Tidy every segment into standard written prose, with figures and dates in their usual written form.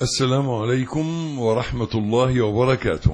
السلام عليكم ورحمة الله وبركاته.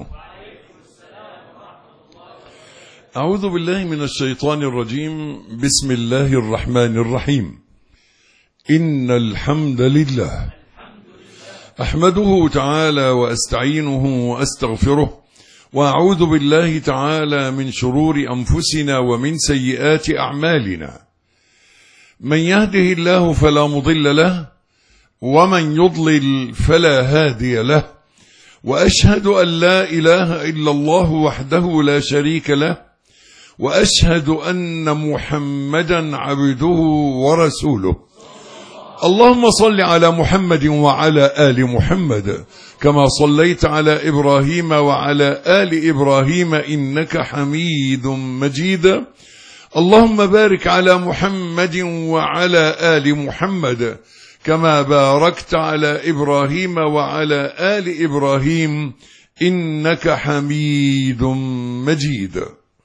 أعوذ بالله من الشيطان الرجيم. بسم الله الرحمن الرحيم. إن الحمد لله أحمده تعالى وأستعينه وأستغفره، وأعوذ بالله تعالى من شرور أنفسنا ومن سيئات أعمالنا. من يهده الله فلا مضل له، ومن يضلل فلا هادي له، وأشهد أن لا إله إلا الله وحده لا شريك له، وأشهد أن محمدا عبده ورسوله. اللهم صل على محمد وعلى آل محمد كما صليت على إبراهيم وعلى آل إبراهيم إنك حميد مجيد. اللهم بارك على محمد وعلى آل محمد كما باركت على إبراهيم وعلى آل إبراهيم إنك حميد مجيد.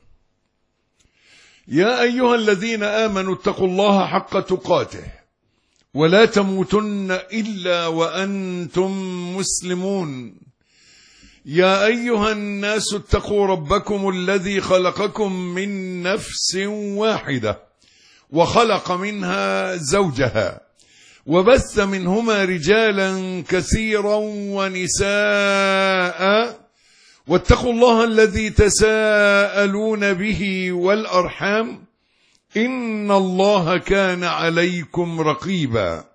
يا أيها الذين آمنوا اتقوا الله حق تقاته ولا تموتن إلا وأنتم مسلمون. يا أيها الناس اتقوا ربكم الذي خلقكم من نفس واحدة وخلق منها زوجها وبث منهما رجالا كثيرا ونساء، واتقوا الله الذي تساءلون به والأرحام إن الله كان عليكم رقيبا.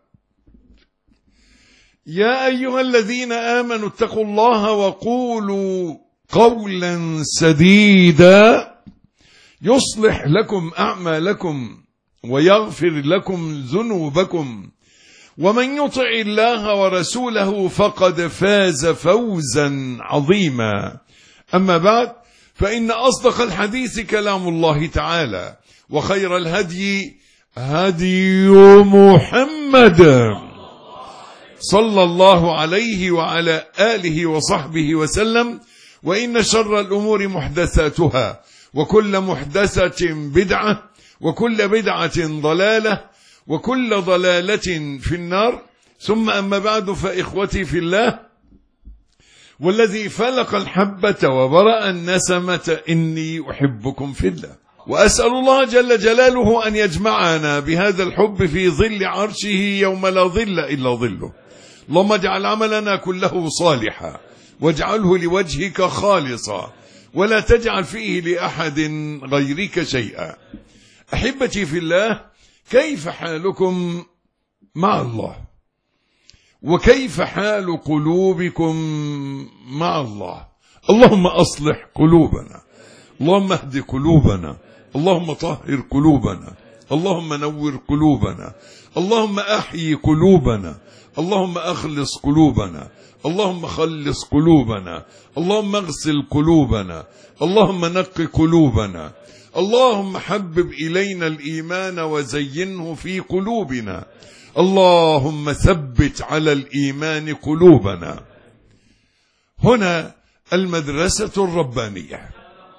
يا أيها الذين آمنوا اتقوا الله وقولوا قولا سديدا يصلح لكم أعمالكم ويغفر لكم ذنوبكم، ومن يطع الله ورسوله فقد فاز فوزا عظيما. أما بعد، فإن أصدق الحديث كلام الله تعالى، وخير الهدي هدي محمد صلى الله عليه وعلى آله وصحبه وسلم، وإن شر الأمور محدثاتها، وكل محدثة بدعة، وكل بدعة ضلالة، وكل ضلالة في النار. ثم أما بعد، فإخوتي في الله، والذي فلق الحبة وبرأ النسمة إني أحبكم في الله، وأسأل الله جل جلاله أن يجمعنا بهذا الحب في ظل عرشه يوم لا ظل إلا ظله. اللهم اجعل عملنا كله صالحا، واجعله لوجهك خالصا، ولا تجعل فيه لأحد غيرك شيئا. أحبتي في الله، كيف حالكم مع الله؟ وكيف حال قلوبكم مع الله؟ اللهم أصلح قلوبنا، اللهم اهد قلوبنا، اللهم طهر قلوبنا، اللهم نور قلوبنا، اللهم أحيي قلوبنا، اللهم أخلص قلوبنا، اللهم خلص قلوبنا، اللهم اغسل قلوبنا، اللهم نق قلوبنا، اللهم حبب إلينا الإيمان وزينه في قلوبنا، اللهم ثبت على الإيمان قلوبنا. هنا المدرسة الربانية،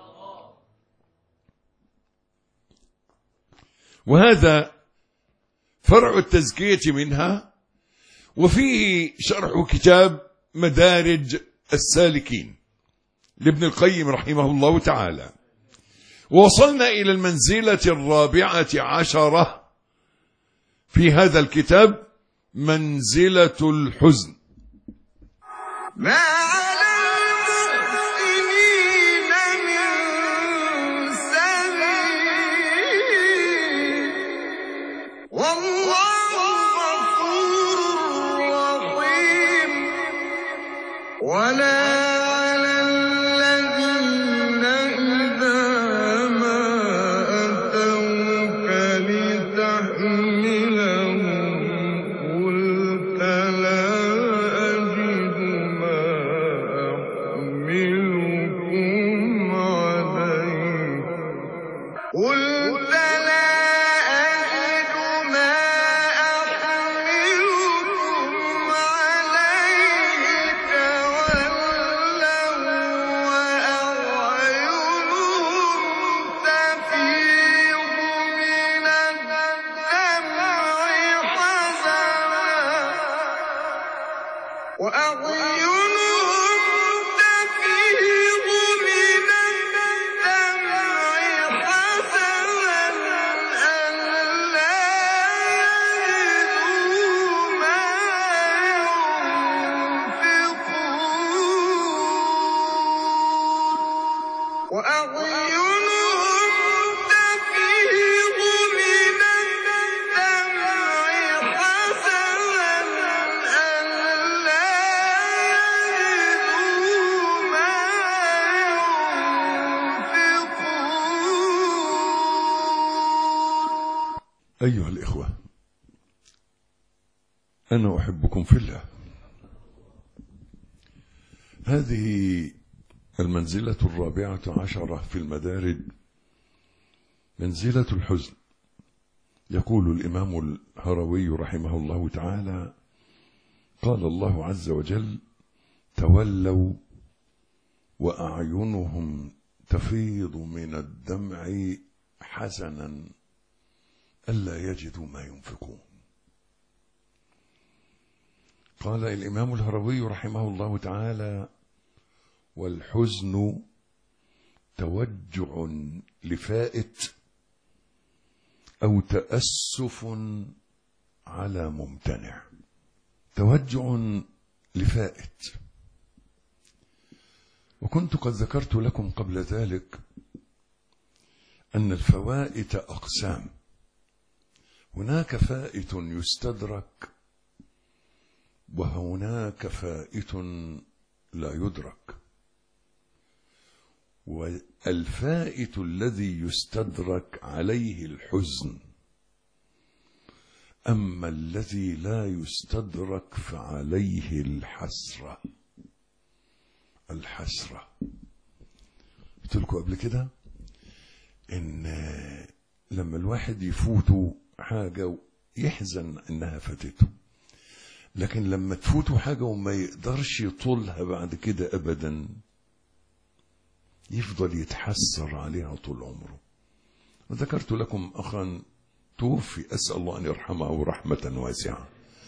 وهذا فرع التزكية منها، وفيه شرح كتاب مدارج السالكين لابن القيم رحمه الله تعالى. وصلنا إلى المنزلة 14 في هذا الكتاب، منزلة الحزن. ما على المؤمنين من سبيل والله غفور رحيم. ولا وأعينهم تفيض من الدمع حزنا ألا يجدوا ما ينفقون وأعينهم تفيض من الدمع حزنا ألا يجدوا ما ينفقون. أيها الإخوة، أنا أحبكم في الله. هذه المنزلة 14 في المدارج، منزلة الحزن. يقول الإمام الهروي رحمه الله تعالى: قال الله عز وجل: تولوا وأعينهم تفيض من الدمع حزنا ألا يجدوا ما ينفقون. قال الإمام الهروي رحمه الله تعالى: والحزن توجع لفائت أو تأسف على ممتنع. توجع لفائت. وكنت قد ذكرت لكم قبل ذلك أن الفوائت أقسام. هناك فائت يستدرك، وهناك فائت لا يدرك. والفائت الذي يستدرك عليه الحزن، أما الذي لا يستدرك فعليه الحسرة. الحسرة قلت لكم قبل كده إن لما الواحد يفوته حاجة يحزن إنها فاتته، لكن لما تفوته حاجة وما يقدرش يطولها بعد كده أبدا، يفضل يتحسر عليها طول عمره. وذكرت لكم أخا توفي، أسأل الله أن يرحمه رحمة واسعة.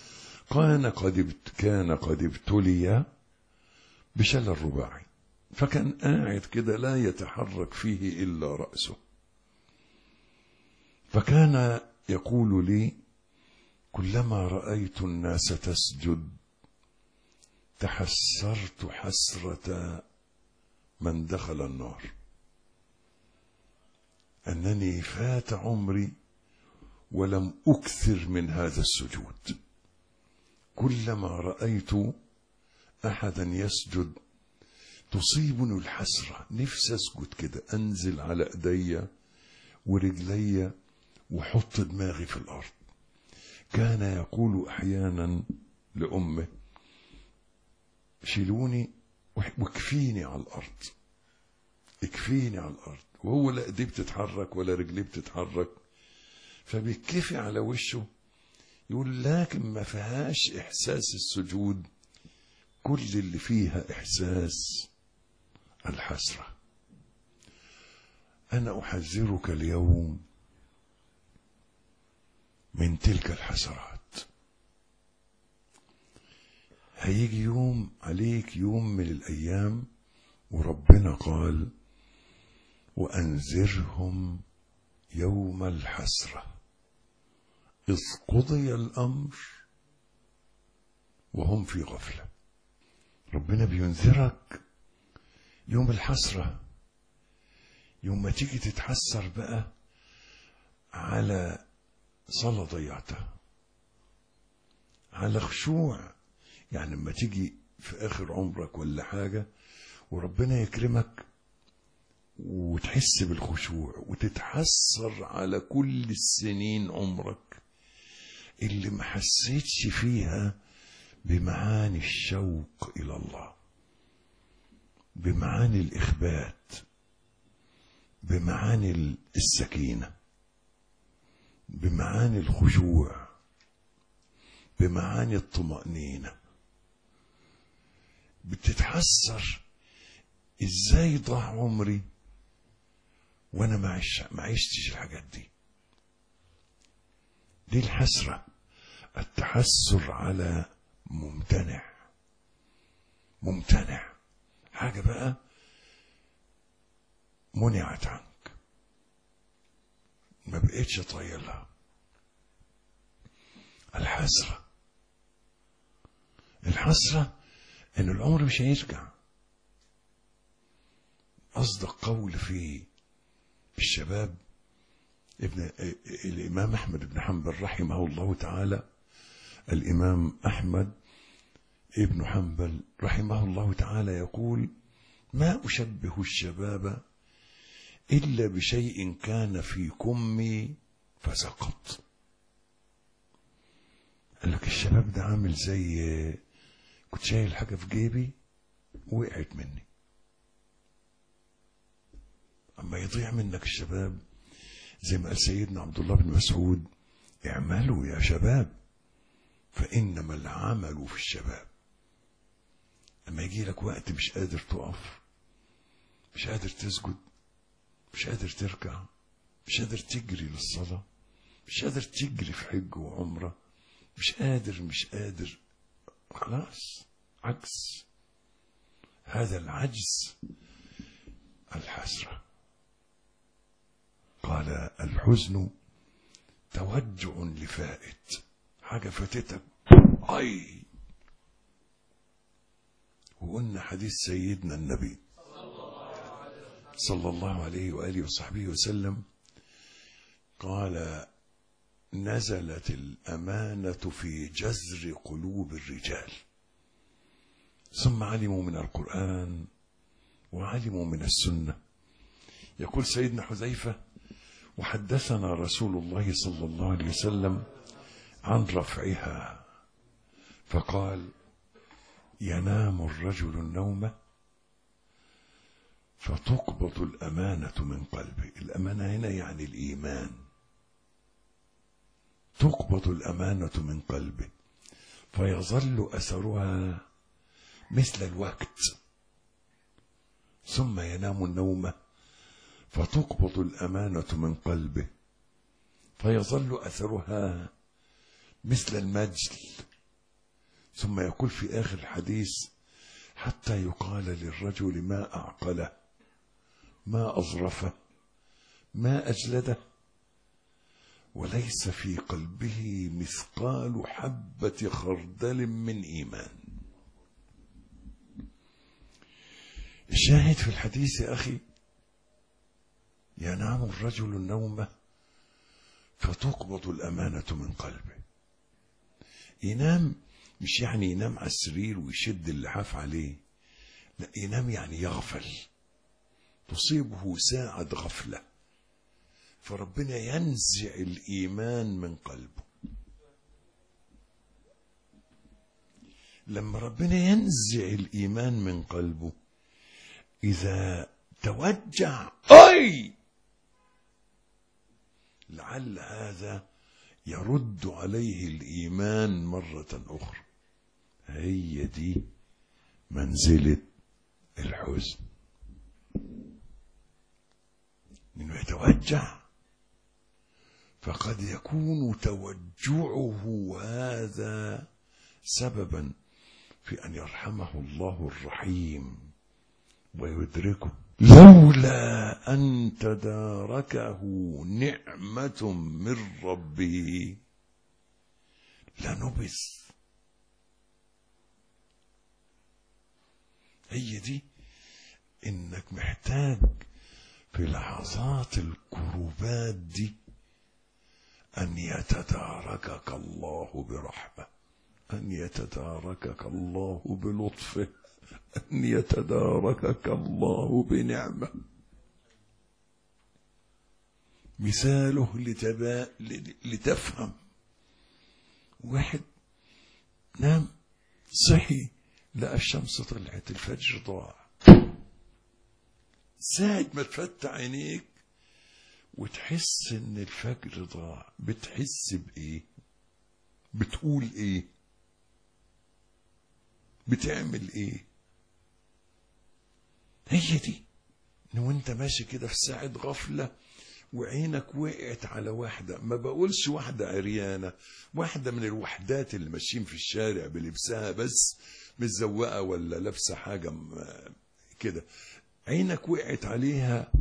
كان قد ابتلي بشلل رباعي، فكان قاعد كده لا يتحرك فيه إلا رأسه. فكان يقول لي: كلما رأيت الناس تسجد تحسرت حسرة من دخل النار، أنني فات عمري ولم أكثر من هذا السجود. كلما رأيت أحدا يسجد تصيبني الحسرة، نفسي أسجد كده، أنزل على إيدي ورجلي وحط دماغي في الأرض. كان يقول أحيانا لأمه: شيلوني واكفيني على الأرض، اكفيني على الأرض. وهو لا ايديه بتتحرك ولا رجليه بتتحرك، فبيكفي على وشه. يقول: لكن ما فيهاش إحساس السجود، كل اللي فيها إحساس الحسرة. أنا أحذرك اليوم من تلك الحسرات. هيجي يوم عليك، يوم من الأيام، وربنا قال: وأنذرهم يوم الحسرة إذ قضي الأمر وهم في غفلة. ربنا بينذرك يوم الحسرة، يوم ما تيجي تتحسر بقى على صلاة ضيعتها، على خشوع. يعني لما تيجي في آخر عمرك ولا حاجة وربنا يكرمك وتحس بالخشوع وتتحسر على كل السنين عمرك اللي ما حسيتش فيها بمعاني الشوق إلى الله، بمعاني الإخبات، بمعاني السكينة، بمعاني الخشوع، بمعاني الطمأنينة. بتتحسر ازاي ضاع عمري وانا ما عشتش الحاجات دي. دي الحسرة، التحسر على ممتنع، ممتنع، حاجة بقى منعت عنك ما بقيتش طايلها. الحسرة ان العمر مش هيرجع. اصدق قول في الشباب الامام احمد بن حنبل رحمه الله تعالى. الامام احمد ابن حنبل رحمه الله تعالى يقول: ما اشبه الشباب الا بشيء كان في كمي فسقط. قال لك الشباب ده عامل زي كنت شايل حاجة في جيبي وقعت مني. اما يضيع منك الشباب زي ما قال سيدنا عبد الله بن مسعود: اعملوا يا شباب فإنما العمل في الشباب. اما يجي لك وقت مش قادر تقف، مش قادر تسجد، مش قادر تركع، مش قادر تجري للصلاة، مش قادر تجري في حج وعمرة، مش قادر، خلاص عجز. هذا العجز الحسرة. قال: الحزن توجع لفائت، حاجة فاتتك اي. وقلنا حديث سيدنا النبي صلى الله عليه وآله وصحبه وسلم قال: نزلت الأمانة في جذر قلوب الرجال، ثم علموا من القرآن وعلموا من السنة. يقول سيدنا حذيفة: وحدثنا رسول الله صلى الله عليه وسلم عن رفعها فقال: ينام الرجل النوم فتقبض الأمانة من قلبه. الأمانة هنا يعني الإيمان. تقبض الأمانة من قلبه فيظل أثرها مثل الوقت، ثم ينام النوم فتقبض الأمانة من قلبه فيظل أثرها مثل المجل، ثم يقول في آخر الحديث: حتى يقال للرجل ما أعقله، ما أظرفه، ما أجلده، وليس في قلبه مثقال حبة خردل من إيمان. الشاهد في الحديث يا أخي: ينام الرجل النوم فتقبض الأمانة من قلبه. ينام مش يعني ينام على السرير ويشد اللحاف عليه، لا، ينام يعني يغفل، تصيبه ساعة غفلة فربنا ينزع الإيمان من قلبه. لما ربنا ينزع الإيمان من قلبه إذا توجع لعل هذا يرد عليه الإيمان مرة أخرى. هي دي منزلة الحزن، إنه يتوجع، فقد يكون توجعه هذا سببا في أن يرحمه الله الرحيم ويدركه. لولا أن تداركه نعمة من ربه لنبذ. هي دي إنك محتاج في لحظات الكروبات دي أن يتداركك الله برحمة، أن يتداركك الله بلطفه، أن يتداركك الله بنعمة. مثاله لتفهم: واحد نام صحي لقى الشمس طلعت، الفجر ضاع. ساعة ما تفتح عينيك وتحس ان الفجر ضاع، بتحس بايه؟ بتقول ايه؟ بتعمل ايه؟ هي دي ان وانت ماشي كده في ساعة غفلة وعينك وقعت على واحدة، ما بقولش واحدة عريانة، واحدة من الوحدات اللي ماشيين في الشارع بلبسها بس متزوقة ولا لابسة حاجة كده، عينك وقعت عليها،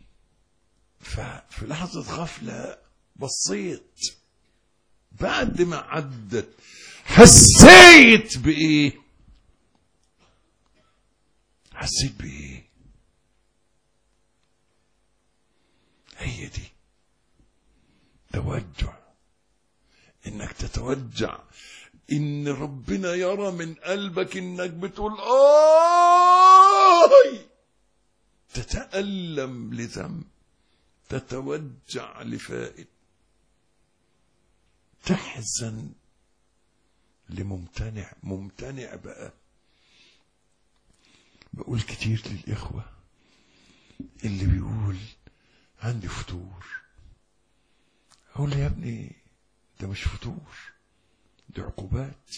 ففي لحظة غفلة بصيت، بعد ما عدت حسيت بإيه؟ حسيت بإيه؟ هي دي توجع، انك تتوجع ان ربنا يرى من قلبك انك بتقول تتألم لذنب، تتوجع لفائد، تحزن لممتنع. ممتنع بقى، بقول كتير للإخوة اللي بيقول عندي فتور، أقول يا ابني ده مش فتور، دي عقوبات.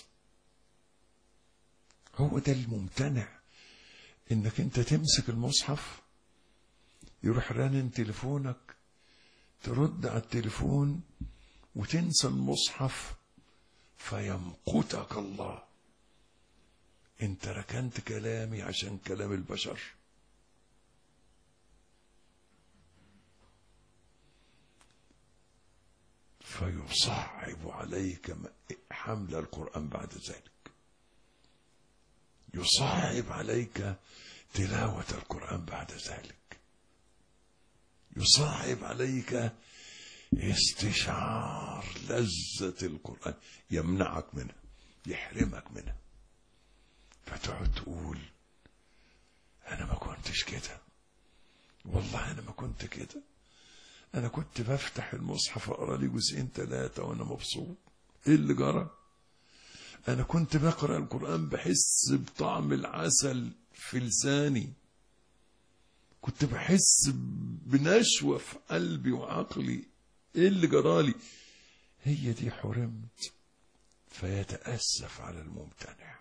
هو ده الممتنع، انك انت تمسك المصحف يروح رنن تليفونك، ترد على التليفون وتنسى المصحف فيمقتك الله. انت ركنت كلامي عشان كلام البشر. فيصعب عليك حمل القرآن بعد ذلك، يصعب عليك تلاوة القرآن بعد ذلك، يصعب عليك استشعار لذة القرآن، يمنعك منها، يحرمك منها. فتقعد تقول أنا ما كنتش كده، والله أنا ما كنت كده، أنا كنت بفتح المصحف أقرأ لي جزئين 3 وأنا مبسوط. إيه اللي جرى؟ أنا كنت بقرأ القرآن بحس بطعم العسل في لساني، كنت بحس بنشوة في قلبي وعقلي. إيه اللي جرالي؟ هي دي حرمت. فيتأسف على الممتنع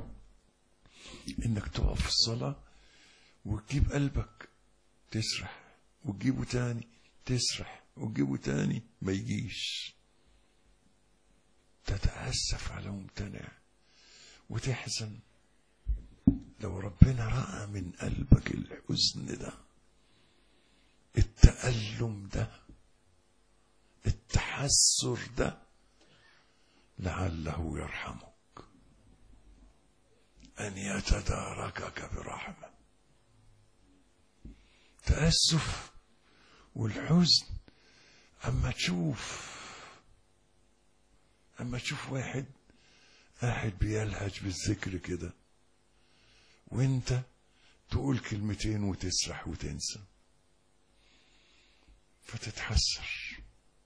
إنك تقف في الصلاة وتجيب قلبك تسرح، وتجيبه تاني تسرح، وتجيبه تاني ما يجيش. تتأسف على ممتنع وتحزن. لو ربنا رأى من قلبك الحزن ده، التألم ده، التحسر ده، لعله يرحمك، أن يتداركك برحمة. تأسف والحزن أما تشوف واحد قاعد بيلهج بالذكر كده، وانت تقول كلمتين وتسرح وتنسى، فتتحسر.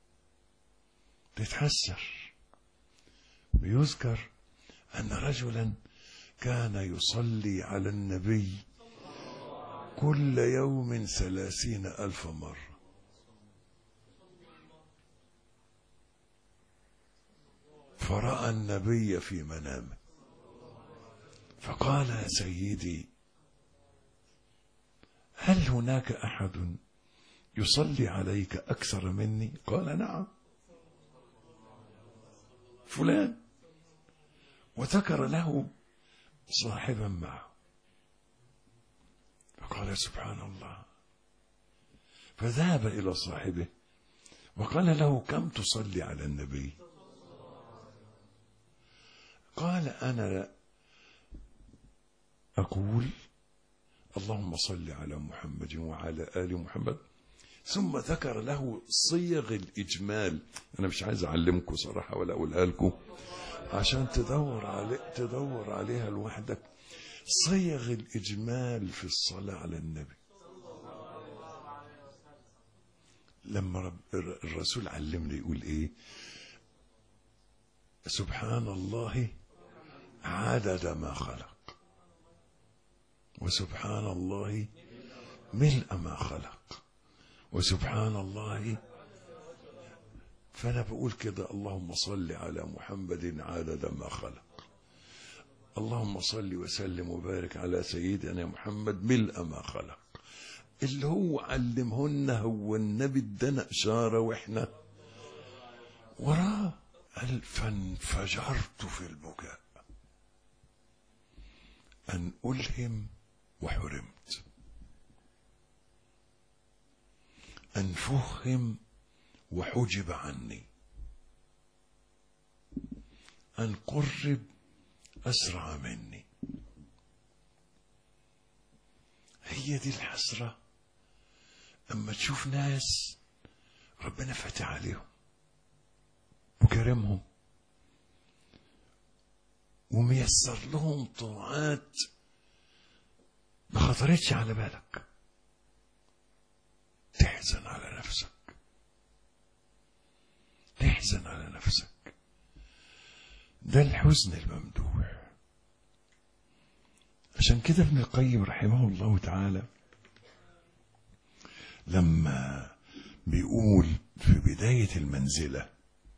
بيذكر أن رجلا كان يصلي على النبي كل يوم 30,000 مرة. فرأى النبي في منامه فقال يا سيدي هل هناك أحد يصلي عليك أكثر مني؟ قال نعم، فلان. وذكر له صاحبا معه، فقال سبحان الله. فذهب إلى صاحبه وقال له كم تصلي على النبي؟ قال أنا أقول اللهم صل على محمد وعلى آل محمد. ثم ذكر له صيغ الإجمال. أنا مش عايز أعلمكم صراحة ولا أقولها لكم عشان تدور عليها لوحدك. صيغ الإجمال في الصلاة على النبي. لما الرسول علمنا يقول إيه؟ سبحان الله عدد ما خلق، وسبحان الله ملء ما خلق، وسبحان الله. فأنا بقول كده اللهم صل على محمد عدد ما خلق، اللهم صل وسلم وبارك على سيدنا محمد ملء ما خلق. اللي هو علمهن هو النبي ادانا إشارة وإحنا وراه. قال فانفجرت في البكاء. أن ألهم وحرمت، أن فهم وحجب عني، أن قرب أسرع مني. هي دي الحسرة أما تشوف ناس ربنا فاتح عليهم وكرمهم وميسر لهم طاعات ما خطرتش على بالك، تحزن على نفسك، تحزن على نفسك. ده الحزن الممدوح. عشان كده ابن القيم رحمه الله تعالى لما بيقول في بداية المنزلة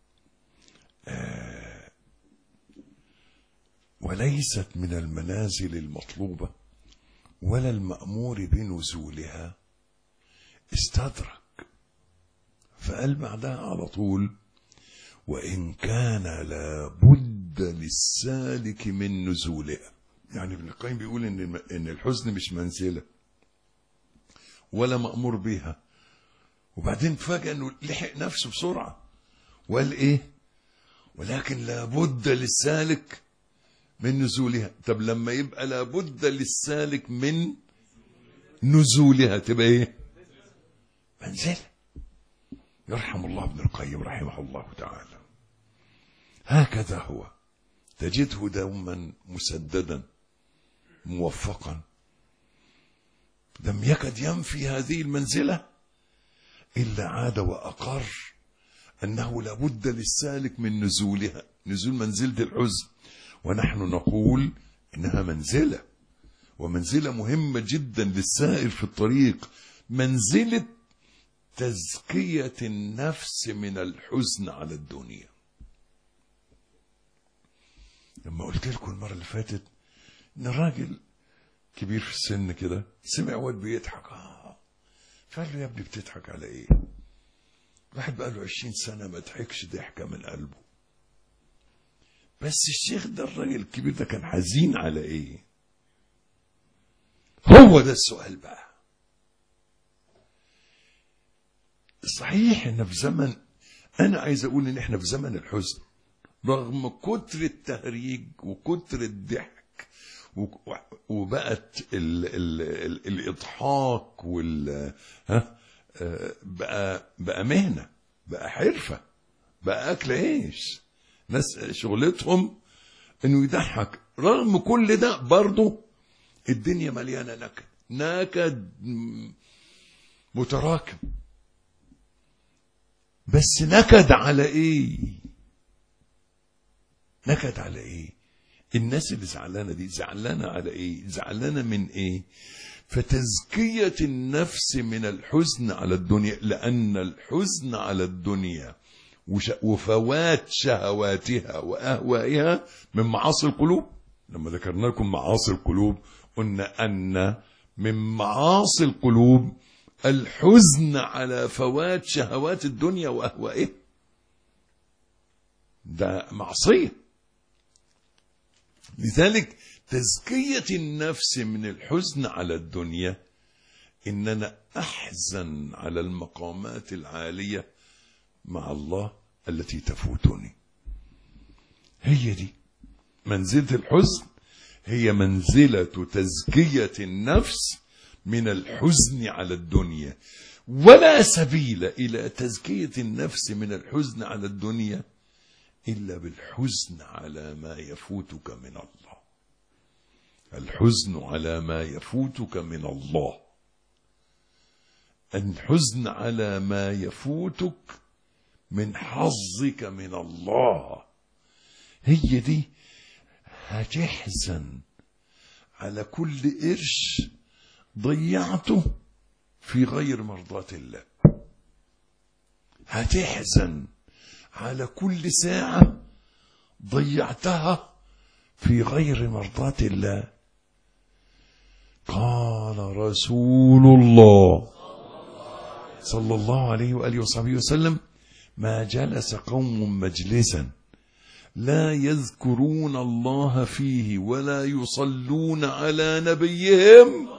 وليست من المنازل المطلوبة ولا المأمور بنزولها، استدرك فقال بعدها على طول وإن كان لابد للسالك من نزولها. يعني ابن القيم بيقول إن الحزن مش منزلة ولا مأمور بها، وبعدين فجأة إنه لحق نفسه بسرعة وقال إيه؟ ولكن لابد للسالك من نزولها. طب لما يبقى لابد للسالك من نزولها تبقى إيه؟ منزلة. يرحم الله ابن القيم رحمه الله تعالى. هكذا هو، تجده دوما مسددا موفقا، لم يكد ينفي هذه المنزلة إلا عاد وأقر أنه لابد للسالك من نزولها، نزول منزلة الحزن. ونحن نقول إنها منزلة، ومنزلة مهمة جدا للسائر في الطريق، منزلة تزكية النفس من الحزن على الدنيا. لما قلت لكم المرة اللي فاتت إن الراجل كبير في السن كده سمع واد بيضحك، فقال له يا ابني بتضحك على ايه؟ واحد بقى له 20 سنة ما ضحكش ضحكة من قلبه. بس الشيخ ده الراجل الكبير ده كان حزين على ايه؟ هو ده السؤال بقى. صحيح ان في زمن، انا عايز اقول ان احنا في زمن الحزن رغم كتر التهريج وكتر الضحك وبقت الإضحاك بقى مهنة، بقى حرفة، بقى أكل عيش، ناس شغلتهم إنه يضحك. رغم كل ده برضه الدنيا مليانة نكد، نكد متراكم. بس نكد على إيه؟ نكد على إيه؟ الناس اللي زعلانة دي زعلانة على ايه؟ زعلانة من ايه؟ فتزكية النفس من الحزن على الدنيا، لأن الحزن على الدنيا وفوات شهواتها وأهوائها من معاصي القلوب. لما ذكرنا لكم معاصي القلوب قلنا أن من معاصي القلوب الحزن على فوات شهوات الدنيا وأهوائها، ده معصية. لذلك تزكية النفس من الحزن على الدنيا إننا أحزن على المقامات العالية مع الله التي تفوتني. هي دي منزلة الحزن، هي منزلة تزكية النفس من الحزن على الدنيا. ولا سبيل إلى تزكية النفس من الحزن على الدنيا إلا بالحزن على ما يفوتك من الله. الحزن على ما يفوتك من الله، الحزن على ما يفوتك من حظك من الله. هي دي. هتحزن على كل قرش ضيعته في غير مرضاة الله، هتحزن على كل ساعة ضيعتها في غير مرضاة الله. قال رسول الله صلى الله عليه وآله وصحبه وسلم: ما جلس قوم مجلسا لا يذكرون الله فيه ولا يصلون على نبيهم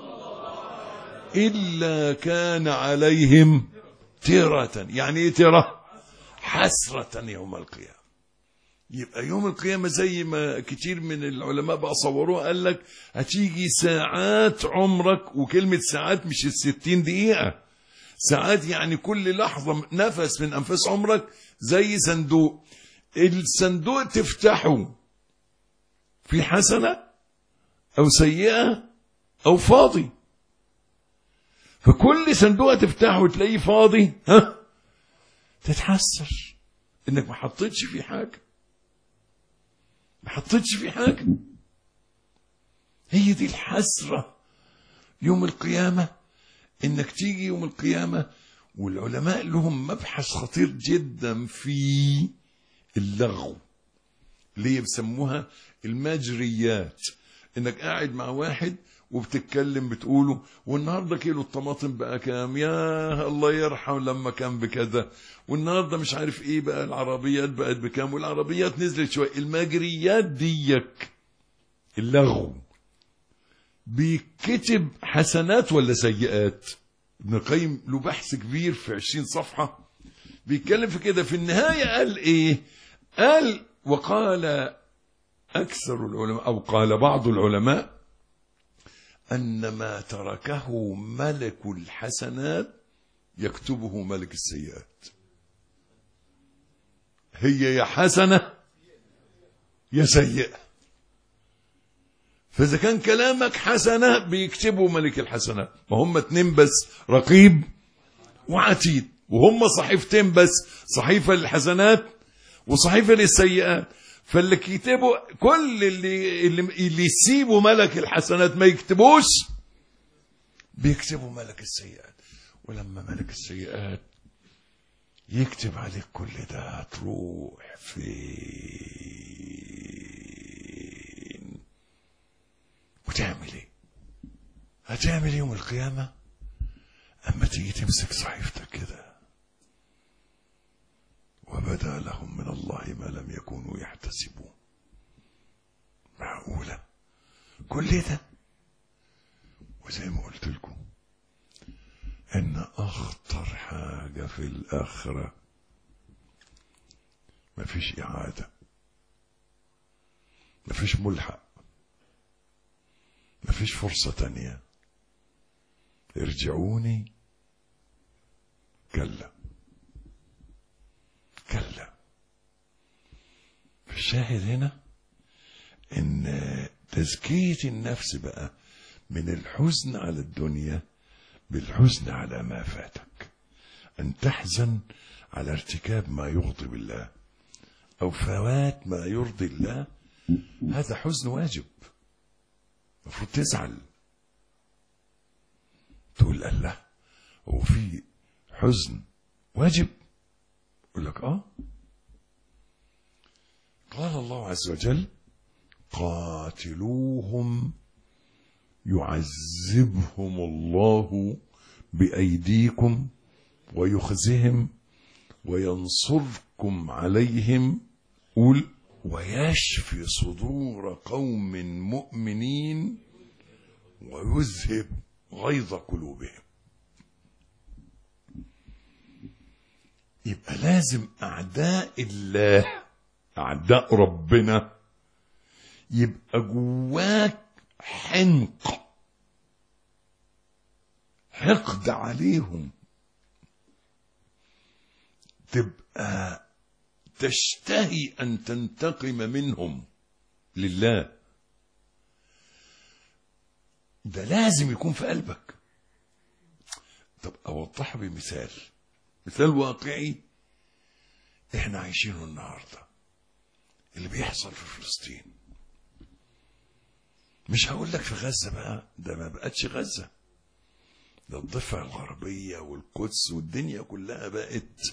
إلا كان عليهم ترة. يعني ايه ترة؟ حسرة يوم القيامة. يبقى يوم القيامة زي ما كتير من العلماء بقى صوروها، قال لك هتيجي ساعات عمرك، وكلمة ساعات مش 60 دقيقة، ساعات يعني كل لحظة نفس من أنفاس عمرك زي صندوق، الصندوق تفتحه في حسنة أو سيئة أو فاضي، فكل صندوق تفتحه وتلاقيه فاضي تتحسر إنك ما حطيتش فيه حاجة، ما حطيتش فيه حاجة. هي دي الحسرة يوم القيامة، إنك تيجي يوم القيامة. والعلماء لهم مبحث خطير جدا في اللغو، ليه بسموها المجريات. إنك قاعد مع واحد وبتتكلم بتقوله والنهارده كيلو الطماطم بقى كام، يا الله يرحم لما كان بكذا، والنهارده مش عارف ايه بقى العربيات بقت بكام، والعربيات نزلت شويه. المجريات ديك اللغو بيكتب حسنات ولا سيئات؟ ابن القيم له بحث كبير في 20 صفحه بيتكلم في كده. في النهايه قال ايه؟ قال وقال اكثر العلماء او قال بعض العلماء أن ما تركه ملك الحسنات يكتبه ملك السيئات. هي يا حسنة يا سيئة، فإذا كان كلامك حسنة بيكتبه ملك الحسنات. ما هم 2 بس، رقيب وعتيد، وهم صحيفتين بس، صحيفة للحسنات وصحيفة للسيئات. فاللي كيتبوا كل اللي يسيبوا ملك الحسنات ما يكتبوش، بيكتبوا ملك السيئات. ولما ملك السيئات يكتب عليك كل ده، تروح فين وتعمل ايه؟ هتعمل يوم القيامة اما تيجي تمسك صحيفتك كده، وبدا لهم من الله ما لم يكونوا يحتسبون. معقولة كل ده؟ وزي ما قلت لكم ان اخطر حاجة في الاخرة مفيش اعادة، مفيش ملحق، مفيش فرصة تانية. ارجعوني، كلا كلا. الشاهد هنا ان تزكية النفس بقى من الحزن على الدنيا بالحزن على ما فاتك. ان تحزن على ارتكاب ما يغضب الله او فوات ما يرضي الله، هذا حزن واجب، المفروض تزعل، تقول الله هو في حزن واجب؟ يقول لك قال الله عز وجل قاتلوهم يعذبهم الله بأيديكم ويخزهم وينصركم عليهم، قول ويشفي صدور قوم مؤمنين ويذهب غيظ قلوبهم. يبقى لازم أعداء الله، أعداء ربنا، يبقى جواك حقد عليهم، تبقى تشتهي أن تنتقم منهم لله. ده لازم يكون في قلبك. طب أوضحها بمثال، مثال واقعي احنا عايشينه النهارده، اللي بيحصل في فلسطين. مش هقول لك في غزة بقى، ده ما بقتش غزة، ده الضفة الغربية والقدس والدنيا كلها بقت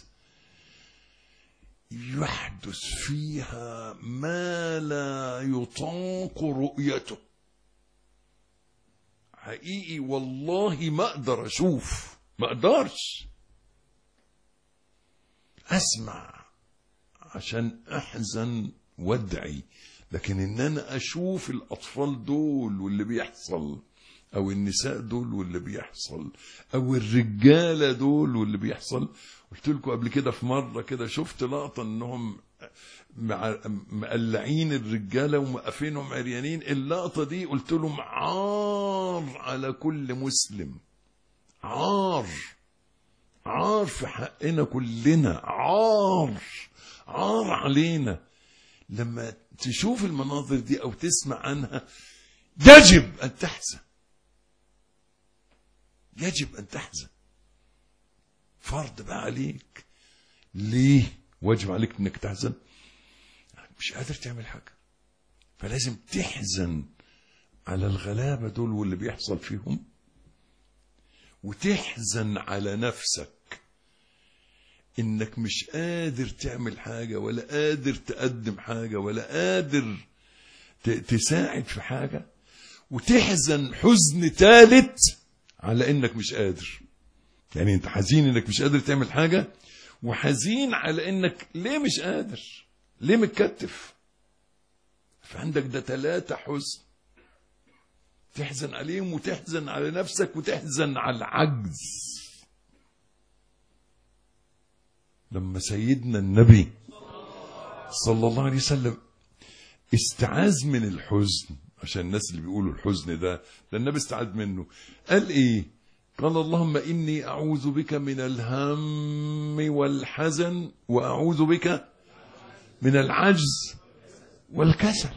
يحدث فيها ما لا يطاق رؤيته. حقيقي والله ما اقدر اشوف، ما اقدرش اسمع عشان احزن وادعي. لكن ان انا اشوف الاطفال دول واللي بيحصل، او النساء دول واللي بيحصل، او الرجالة دول واللي بيحصل. قلت لكم قبل كده في مرة كده شفت لقطة انهم مقلعين الرجالة ومقفينهم عريانين. اللقطة دي قلت لهم عار على كل مسلم، عار في حقنا كلنا، عار علينا. لما تشوف المناظر دي او تسمع عنها يجب ان تحزن، يجب ان تحزن. فرض بقى عليك. ليه واجب عليك انك تحزن؟ مش قادر تعمل حاجة، فلازم تحزن على الغلابة دول واللي بيحصل فيهم، وتحزن على نفسك انك مش قادر تعمل حاجة، ولا قادر تقدم حاجة، ولا قادر تساعد في حاجة. وتحزن حزن ثالث على انك مش قادر. يعني انت حزين انك مش قادر تعمل حاجة، وحزين على انك ليه مش قادر، ليه متكتف. فعندك ده 3 حزن تحزن عليهم، وتحزن على نفسك، وتحزن على العجز. لما سيدنا النبي صلى الله عليه وسلم استعاذ من الحزن، عشان الناس اللي بيقولوا الحزن ده النبي استعاذ منه، قال ايه؟ قال اللهم إني أعوذ بك من الهم والحزن، وأعوذ بك من العجز والكسل.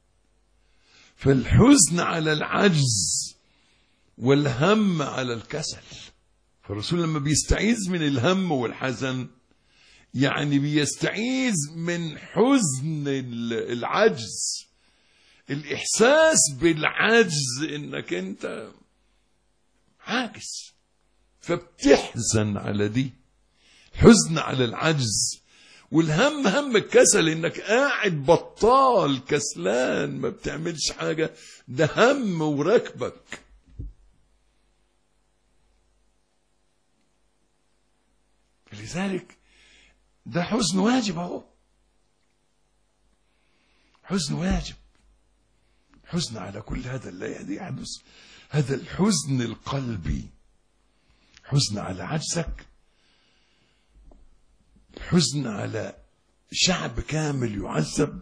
فالحزن على العجز والهم على الكسل. فالرسول لما بيستعيذ من الهم والحزن يعني بيستعيذ من حزن العجز، الإحساس بالعجز، إنك أنت عاجز، فبتحزن على دي، حزن على العجز. والهم هم الكسل، إنك قاعد بطال كسلان ما بتعملش حاجة، ده هم وركبك. لذلك ده حزن واجب اهو، حزن واجب، حزن على كل هذا الذي يحدث، هذا الحزن القلبي، حزن على عجزك، حزن على شعب كامل يعذب.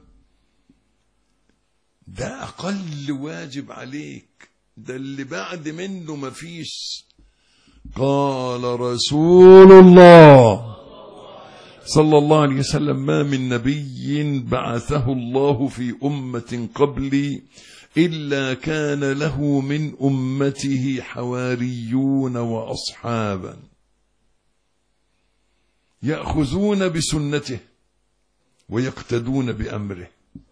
ده أقل واجب عليك، ده اللي بعد منه مفيش. قال رسول الله صلى الله عليه وسلم ما من نبي بعثه الله في أمة قبلي إلا كان له من أمته حواريون وأصحابا يأخذون بسنته ويقتدون بأمره،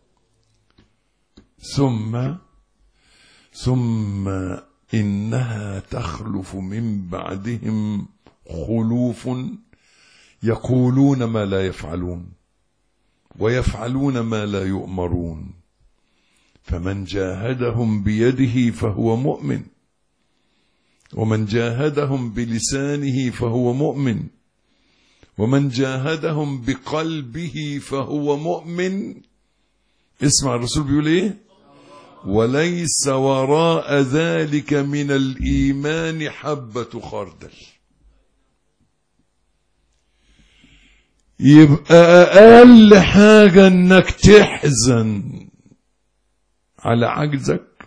ثم إنها تخلف من بعدهم خلوف يقولون ما لا يفعلون ويفعلون ما لا يؤمرون، فمن جاهدهم بيده فهو مؤمن، ومن جاهدهم بلسانه فهو مؤمن، ومن جاهدهم بقلبه فهو مؤمن. اسمع الرسول بيقول ايه؟ وليس وراء ذلك من الإيمان حبة خردل. يبقى أقل حاجة انك تحزن على عجزك،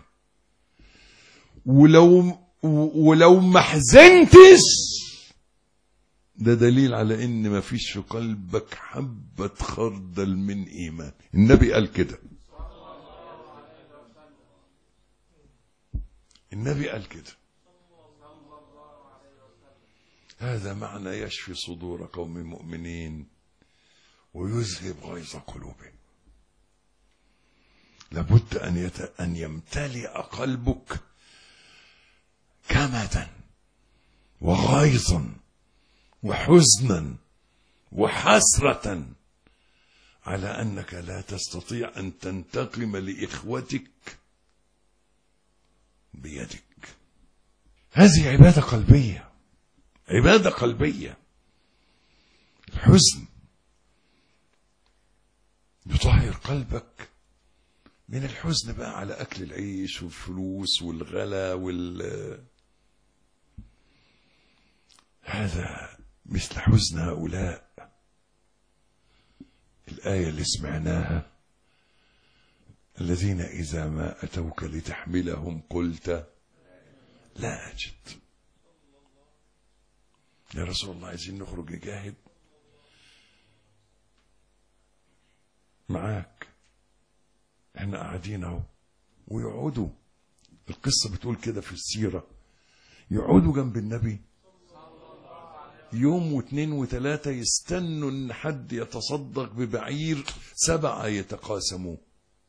ولو ما حزنتش ده دليل على ان ما فيش في قلبك حبة خردل من ايمان. النبي قال كده، النبي قال كده. هذا معنى يشفي صدور قوم مؤمنين ويذهب غيظ قلوبهم. لابد أن يمتلئ قلبك كمدا وغيظا وحزنا وحسرة على أنك لا تستطيع أن تنتقم لإخوتك بيدك. هذه عبادة قلبية، عبادة قلبية. الحزن يطهر قلبك من الحزن بقى على أكل العيش والفلوس والغلا هذا مثل حزن هؤلاء. الآية اللي سمعناها: الذين إذا ما أتوك لتحملهم قلت لا أجد. يا رسول الله عايزين نخرج نجاهد معاك، احنا قاعدين اهو. ويقعدوا، القصة بتقول كده في السيرة، يقعدوا جنب النبي يوم واثنين وثلاثة يستنوا ان حد يتصدق ببعير 7 يتقاسموه،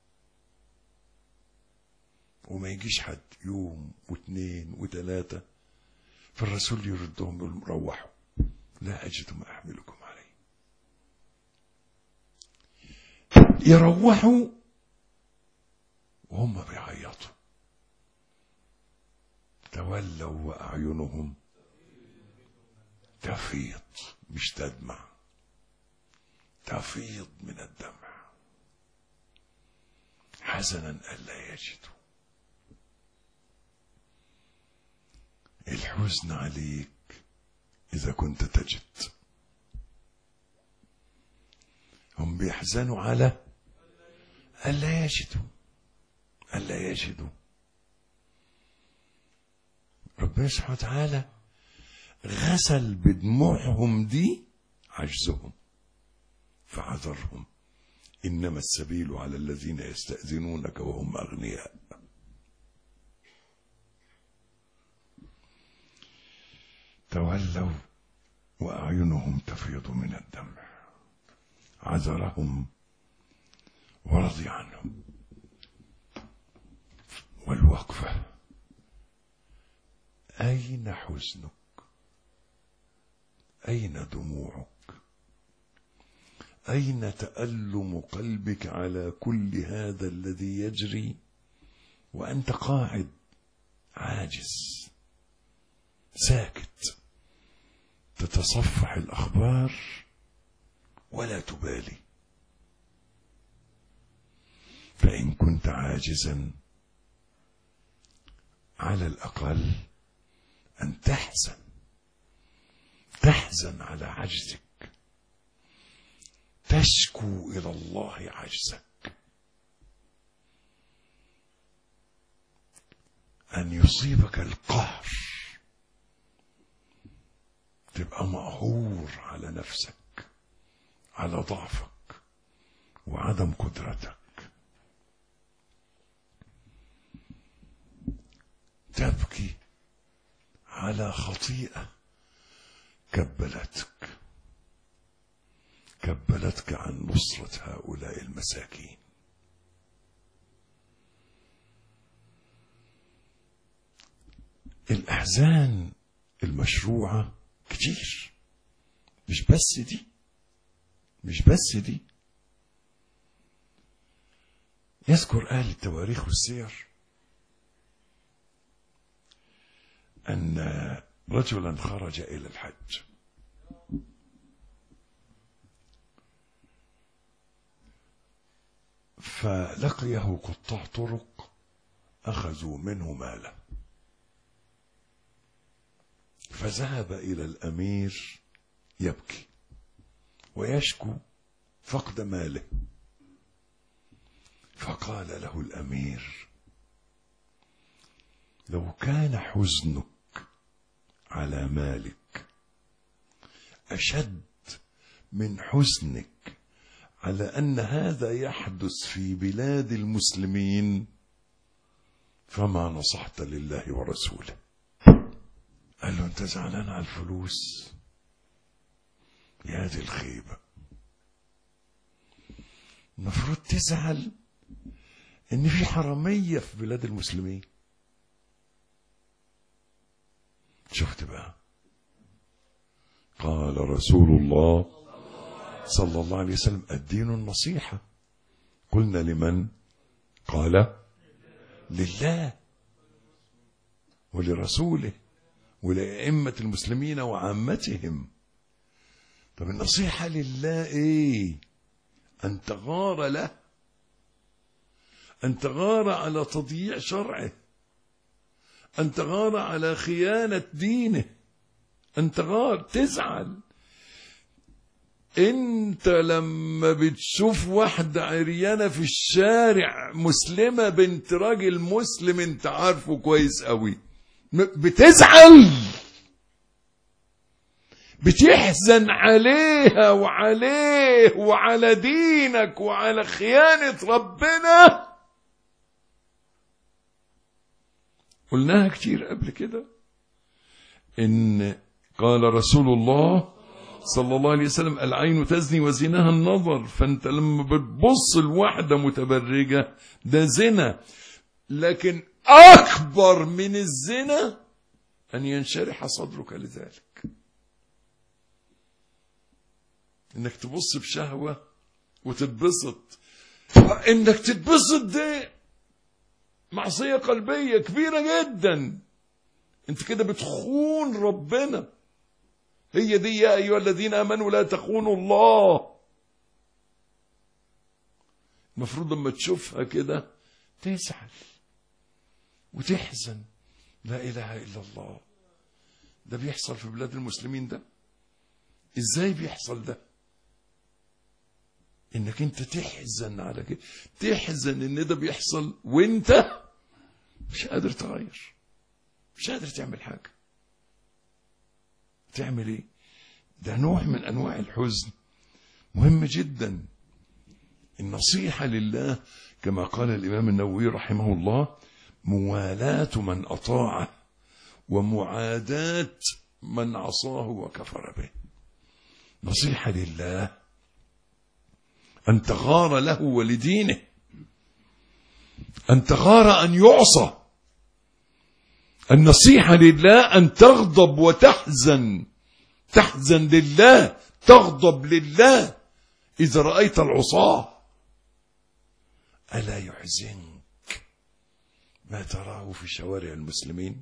وما يجيش حد يوم واثنين وثلاثة. فالرسول يردهم يقول: روحوا، لا أجد ما أحملكم عليه. يروحوا وهم بيعيطوا. تولوا وأعينهم تفيض، مش تدمع، تفيض من الدمع حزنا ألا يجدوا. الحزن عليك إذا كنت تجد. هم بيحزنوا على ألا يجدوا، ألا يجدوا. ربنا سبحانه وتعالى غسل بدموعهم دي عجزهم فعذرهم: إنما السبيل على الذين يستأذنونك وهم أغنياء. تولوا وأعينهم تفيض من الدمع، عذرهم ورضي عنهم. والوقفة: أين حزنك؟ أين دموعك؟ أين تألم قلبك على كل هذا الذي يجري وأنت قاعد عاجز ساكت تتصفح الأخبار ولا تبالي؟ فإن كنت عاجزا على الأقل أن تحزن على عجزك، تشكو إلى الله عجزك، أن يصيبك القهر، تبقى مقهور على نفسك، على ضعفك وعدم قدرتك، تبكي على خطيئة كبلتك عن نصرة هؤلاء المساكين. الأحزان المشروعة كتير، مش بس دي. يذكر أهل التواريخ والسير أن رجلا خرج إلى الحج، فلقيه قطاع طرق أخذوا منه ماله، فذهب إلى الأمير يبكي ويشكو فقد ماله. فقال له الأمير: لو كان حزنك على مالك أشد من حزنك على أن هذا يحدث في بلاد المسلمين فما نصحت لله ورسوله. قال له: أنت زعلان على الفلوس؟ يا دي الخيبة، المفروض تزعل إن في حرامية في بلاد المسلمين. شفت بقى؟ قال رسول الله صلى الله عليه وسلم: الدين النصيحة. قلنا: لمن؟ قال: لله ولرسوله ولأئمة المسلمين وعامتهم. طب النصيحة لله ايه؟ أن تغار له، أن تغار على تضييع شرعه، أن تغار على خيانة دينه، أن تغار، تزعل. أنت لما بتشوف واحدة عريانة في الشارع مسلمة بنت راجل مسلم أنت عارفه كويس قوي، بتزعل، بتحزن عليها وعليه وعلى دينك وعلى خيانة ربنا. قلناها كتير قبل كده، إن قال رسول الله صلى الله عليه وسلم: العين تزني وزناها النظر. فأنت لما بتبص الواحدة متبرجة ده زنا، لكن أكبر من الزنا أن ينشرح صدرك لذلك، إنك تبص بشهوة وتتبسط. إنك تتبسط دي معصية قلبية كبيرة جدا، انت كده بتخون ربنا. هي دي يا أيها الذين آمنوا لا تخونوا الله. المفروض لما تشوفها كده تزعل وتحزن. لا إله إلا الله، ده بيحصل في بلاد المسلمين؟ ده إزاي بيحصل ده؟ إنك أنت تحزن على كده، تحزن إن ده بيحصل وإنت مش قادر تغير، مش قادر تعمل حاجة. تعمل إيه؟ ده نوع من أنواع الحزن مهم جدا. النصيحة لله كما قال الإمام النووي رحمه الله: موالاة من أطاعه ومعاداة من عصاه وكفر به. نصيحة لله أن تغار له ولدينه، أن تغار أن يعصى. النصيحة لله أن تغضب وتحزن، تحزن لله، تغضب لله إذا رأيت العصاة. ألا يحزنك ما تراه في شوارع المسلمين؟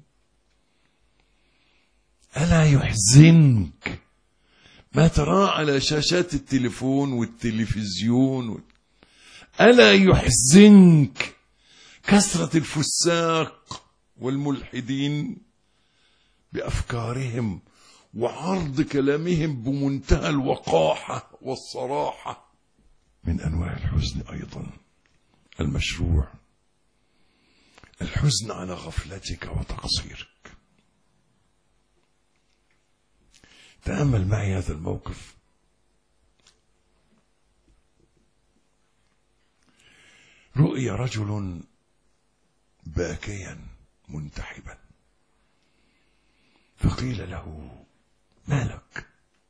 ألا يحزنك ما تراه على شاشات التليفون والتلفزيون؟ ألا يحزنك كثرة الفساق والملحدين بأفكارهم وعرض كلامهم بمنتهى الوقاحة والصراحة؟ من أنواع الحزن أيضا المشروع الحزن على غفلتك وتقصيرك. تأمل معي هذا الموقف. رؤي رجل باكيا منتحبا، فقيل له: ما لك؟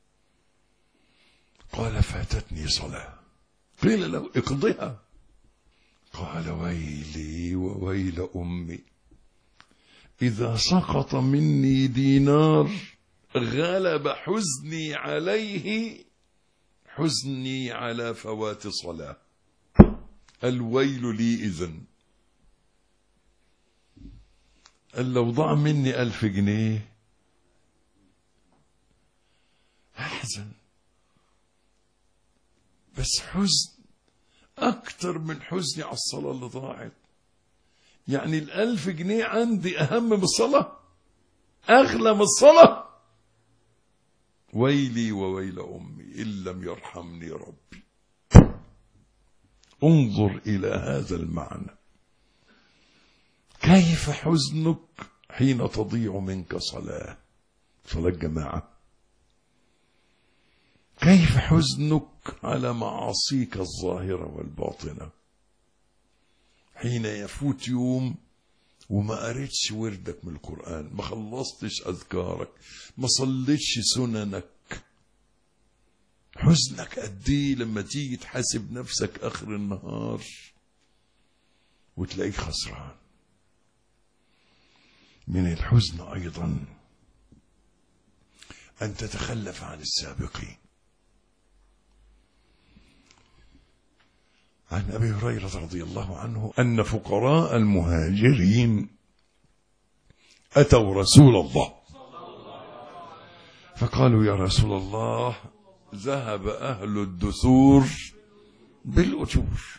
قال: فاتتني صلاة. قيل له: اقضها. قال: ويلي وويل أمي، إذا سقط مني دينار غلب حزني عليه حزني على فوات صلاة. الويل لي إذن. قال: لو ضاع مني 1000 جنيه أحزن، بس حزن أكتر من حزني على الصلاة اللي ضاعت. يعني 1000 جنيه عندي أهم من الصلاة، أغلى من الصلاة. ويلي وويل أمي إن لم يرحمني ربي. انظر إلى هذا المعنى. كيف حزنك حين تضيع منك صلاة جماعة؟ كيف حزنك على معاصيك الظاهرة والباطنة حين يفوت يوم وما قريتش وردك من القرآن، ما خلصتش أذكارك، ما صليتش سننك؟ حزنك قد ايه لما تيجي تحاسب نفسك آخر النهار وتلاقيك خسران. من الحزن أيضا أن تتخلف عن السابقين. عن أبي هريرة رضي الله عنه أن فقراء المهاجرين أتوا رسول الله فقالوا: يا رسول الله، ذهب أهل الدثور بالأجور.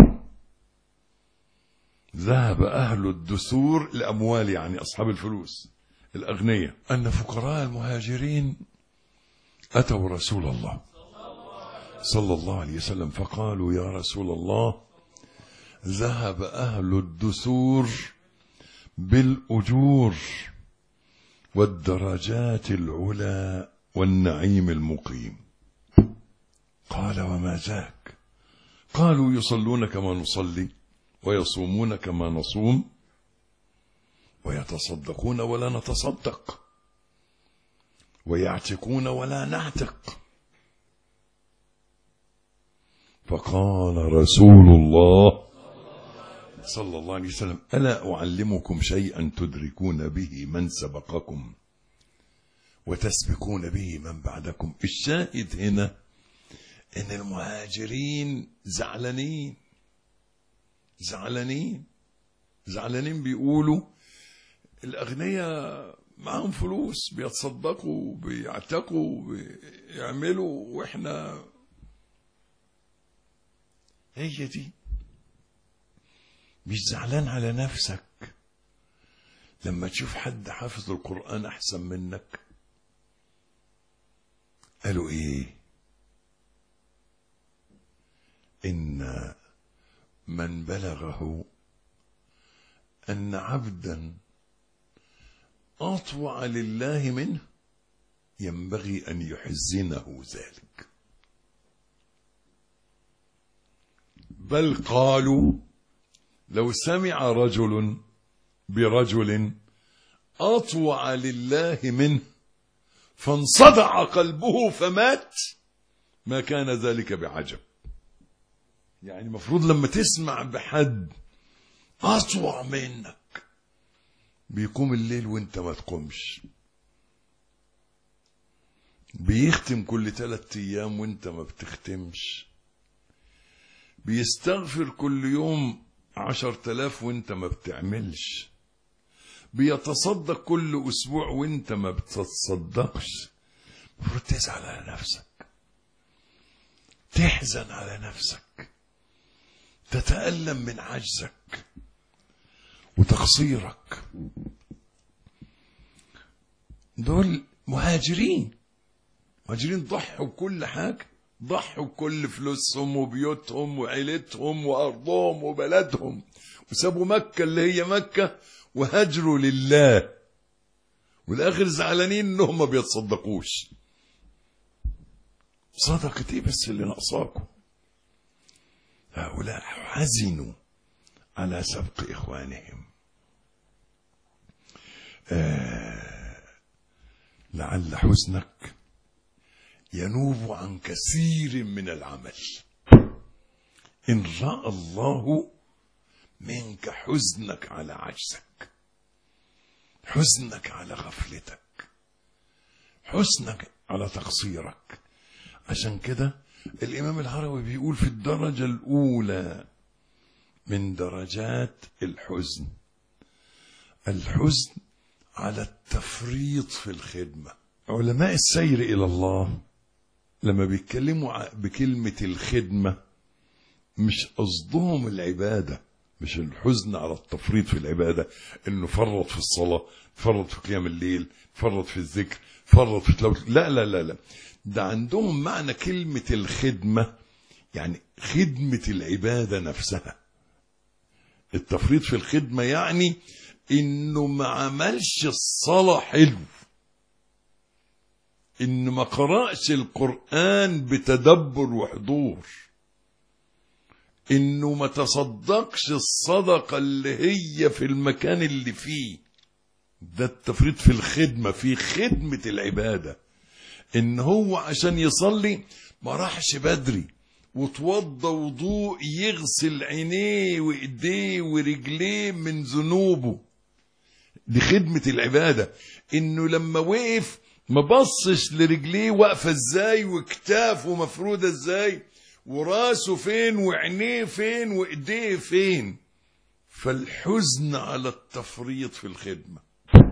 ذهب أهل الدثور الأموال، يعني أصحاب الفلوس الأغنياء، أن فقراء المهاجرين أتوا رسول الله صلى الله عليه وسلم فقالوا: يا رسول الله، ذهب أهل الدثور بالأجور والدرجات العلى والنعيم المقيم. قال: وما ذاك؟ قالوا: يصلون كما نصلي، ويصومون كما نصوم، ويتصدقون ولا نتصدق، ويعتقون ولا نعتق. فقال رسول الله صلى الله عليه وسلم: ألا أعلمكم شيئا تدركون به من سبقكم وتسبقون به من بعدكم؟ الشاهد هنا إن المهاجرين زعلانين بيقولوا الأغنياء معهم فلوس بيتصدقوا بيعتقوا بيعملوا، وإحنا هي دي. مش زعلان على نفسك لما تشوف حد حافظ القرآن أحسن منك؟ قالوا إيه؟ إن من بلغه أن عبدا أطوع لله منه ينبغي أن يحزنه ذلك. بل قالوا: لو سمع رجل برجل أطوع لله منه فانصدع قلبه فمات ما كان ذلك بعجب. يعني المفروض لما تسمع بحد أطوع منك بيقوم الليل وانت ما تقومش، بيختم كل 3 أيام وانت ما بتختمش، بيستغفر كل يوم 10,000 وانت ما بتعملش، بيتصدق كل أسبوع وانت ما بتتصدقش. المفروض تزعل على نفسك، تحزن على نفسك، تتألم من عجزك وتقصيرك. دول مهاجرين ضحوا بكل حاجة، ضحوا بكل فلوسهم وبيوتهم وعيلتهم وأرضهم وبلدهم، وسابوا مكة اللي هي مكة وهاجروا لله، والآخر زعلانين إنهم ما بيتصدقوش. صدقة إيه بس اللي ناقصاكم؟ هؤلاء حزنوا على سبق إخوانهم. لعل حزنك ينوب عن كثير من العمل. إن رأى الله منك حزنك على عجزك، حزنك على غفلتك، حزنك على تقصيرك. عشان كده الإمام الهروي بيقول في الدرجة الأولى من درجات الحزن الحزن على التفريط في الخدمة. علماء السير إلى الله لما بيتكلموا بكلمة الخدمة مش قصدهم العبادة، مش الحزن على التفريط في العبادة، إنه فرط في الصلاة، فرط في قيام الليل، فرط في الذكر، فرط في تلاوة. لا لا لا لا، ده عندهم معنى كلمة الخدمة يعني خدمة العبادة نفسها. التفريط في الخدمة يعني إنه ما عملش الصلاة حلو، إنه ما قرأش القرآن بتدبر وحضور، إنه ما تصدقش الصدقة اللي هي في المكان اللي فيه. ده التفريط في الخدمة، في خدمة العبادة. إن هو عشان يصلي ما راحش بدري وتوضى وضوء يغسل عينيه وإيديه ورجليه من ذنوبه، دي خدمة العبادة. إنه لما وقف ما بصش لرجليه واقفة ازاي وكتافه مفرودة ازاي وراسه فين وعينيه فين وإيديه فين. فالحزن على التفريط في الخدمة،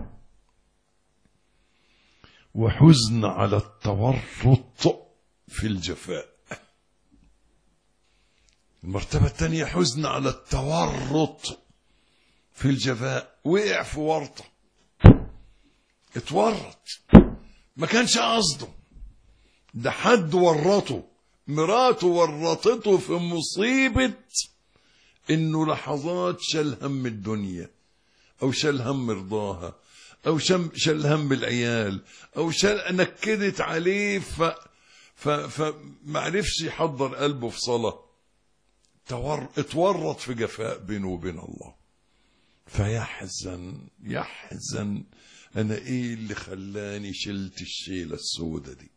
وحزن على التورط في الجفاء. المرتبة الثانية حزن على التورط في الجفاء. وقع في ورطة، اتورط، ما كانش قصده، ده حد ورطه، مراته ورطته في مصيبة انه لحظات شال هم الدنيا، او شال هم رضاها، او شال هم العيال، او شال نكدت عليه فمعرفش يحضر قلبه في صلاة، اتورط في جفاء بينه وبين الله. فيحزن انا ايه اللي خلاني شلت الشيلة السودة دي.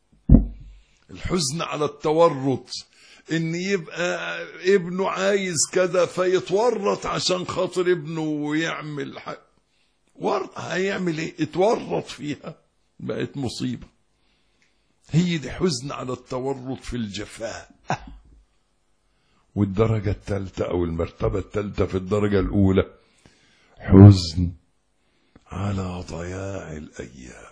الحزن على التورط، ان يبقى ابنه عايز كذا فيتورط عشان خاطر ابنه ويعمل هيعمل ايه؟ اتورط فيها، بقت مصيبة. هي دي حزن على التورط في الجفاء. والدرجة الثالثة او المرتبة الثالثة في الدرجة الاولى حزن على ضياع الايام.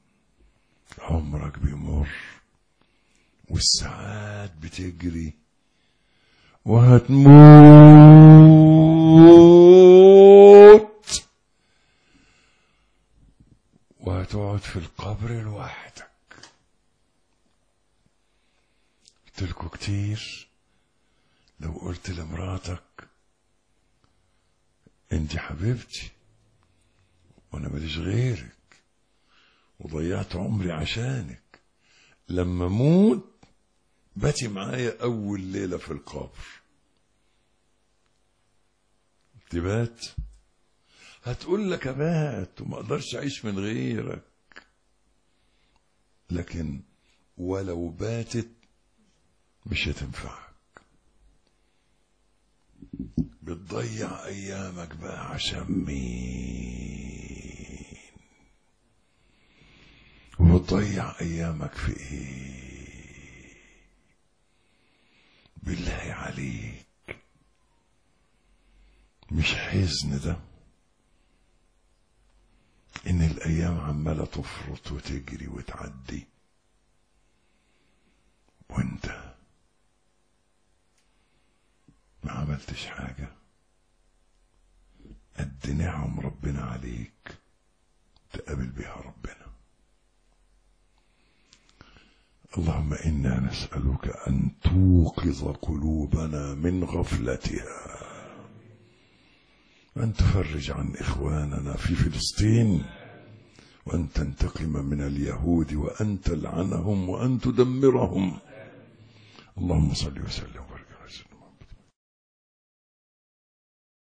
عمرك بيمر والساعات بتجري وهتموت وهتقعد في القبر لوحدك. قلتلكوا كتير، لو قلت لمراتك انت حبيبتي وانا ماليش غيرك وضيعت عمري عشانك، لما موت باتي معايا اول ليلة في القبر، تبات؟ هتقول لك ابات وما اقدرش اعيش من غيرك، لكن ولو باتت مش هتنفعك. بتضيع ايامك بقى عشان مين؟ وبتضيع ايامك في ايه؟ بالله عليك، مش حزن ده ان الايام عماله تفرط وتجري وتعدي وانت ما عملتش حاجه قد نعم ربنا عليك تقابل بها ربنا. اللهم إنا نسألك أن توقظ قلوبنا من غفلتها، وأن تفرج عن إخواننا في فلسطين، وأن تنتقم من اليهود، وأن تلعنهم، وأن تدمرهم. اللهم صل وسلم